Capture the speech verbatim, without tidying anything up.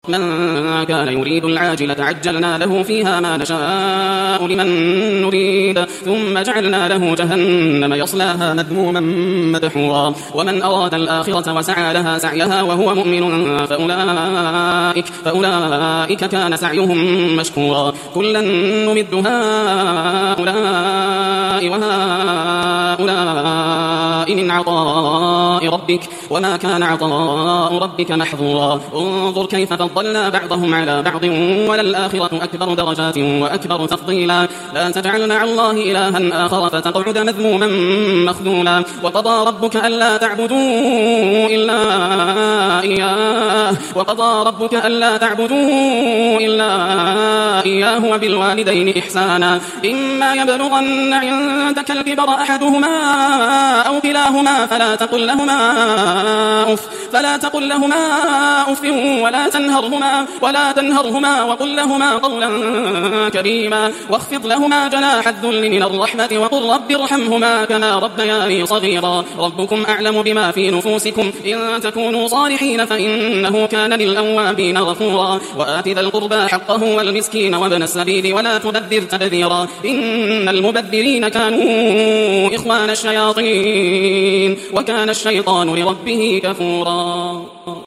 من كان يريد العاجلة عجلنا له فيها ما نشاء لمن نريد ثم جعلنا له جهنم يصلاها مذموما مدحورا ومن أراد الآخرة وسعى لها سعيها وهو مؤمن فأولئك, فأولئك كان سعيهم مشكورا كلا نمد هؤلاء وهؤلاء من عطاء ربك وما كان عطاء ربك محظورا انظر كيف فضلنا بعضهم على بعض وللآخرة أكبر درجات وأكبر تفضيلا لا تجعل مع الله إلها آخر فتقعد مذموما مخذولا وقضى ربك ألا تعبدوا إلا إياه وقضى ربك ألا تعبدوا إلا إياه وبالوالدين إحسانا إما يبلغن عندك الكبر أحدهما أو كلاهما فلا تقل لهما أف فلا تقل لهما أف ولا تنهرهما ولا تنهرهما وقل لهما قولا كريما واخفض لهما جناح الذل من الرحمة وقل رب ارحمهما كما ربياني صغيرا ربكم أعلم بما في نفوسكم إن تكونوا صالحين فإنه كان للأوابين غفورا وآت ذا القربى حقه والمسكين وابن السبيل ولا تبذر تبذيرا إن المبذرين كانوا إخوان الشياطين وكان الشيطان لربه كفورا.